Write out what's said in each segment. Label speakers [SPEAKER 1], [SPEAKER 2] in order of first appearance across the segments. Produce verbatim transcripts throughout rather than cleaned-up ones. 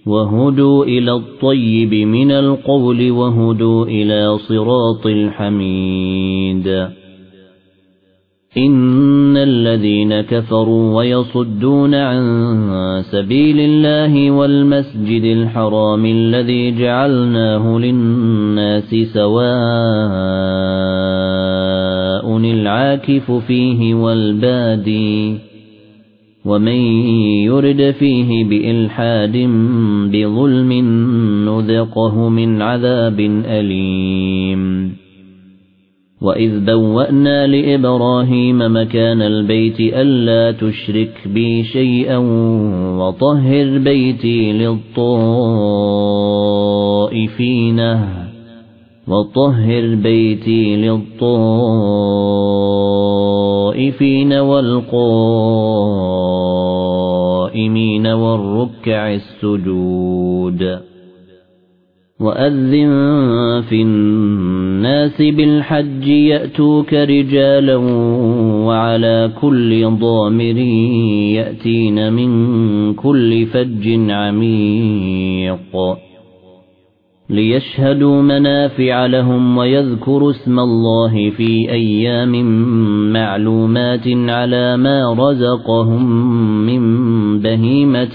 [SPEAKER 1] وهدوا إلى الطيب من القول وهدوا إلى صراط الحميد. إن الذين كفروا ويصدون عن سبيل الله والمسجد الحرام الذي جعلناه للناس سواء العاكف فيه والبادي ومن يرد فيه بإلحاد بظلم نذقه من عذاب أليم. وإذ بوأنا لإبراهيم مكان البيت ألا تشرك بي شيئا وطهر بيتي للطائفين وطهر بيتي للطائفين والقائمين والركع السجود. وأذن في الناس بالحج يأتوك رجالا وعلى كل ضامر يأتين من كل فج عميق ليشهدوا منافع لهم ويذكروا اسم الله في أيام معلومات على ما رزقهم من بهيمة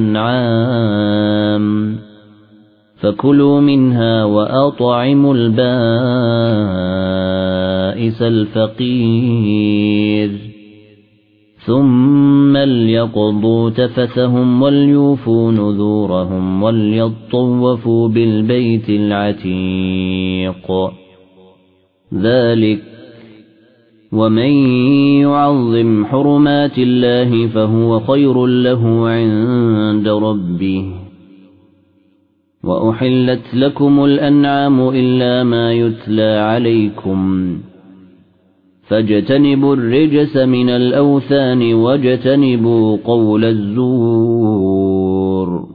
[SPEAKER 1] الأنعام فكلوا منها وأطعموا البائس الفقير ثم ليقضوا تفثهم وليوفوا نذورهم وليطوفوا بالبيت العتيق. ذلك ومن يعظم حرمات الله فهو خير له عند ربه. وأحلت لكم الأنعام إلا ما يتلى عليكم فاجتنبوا الرجس من الأوثان واجتنبوا قول الزور.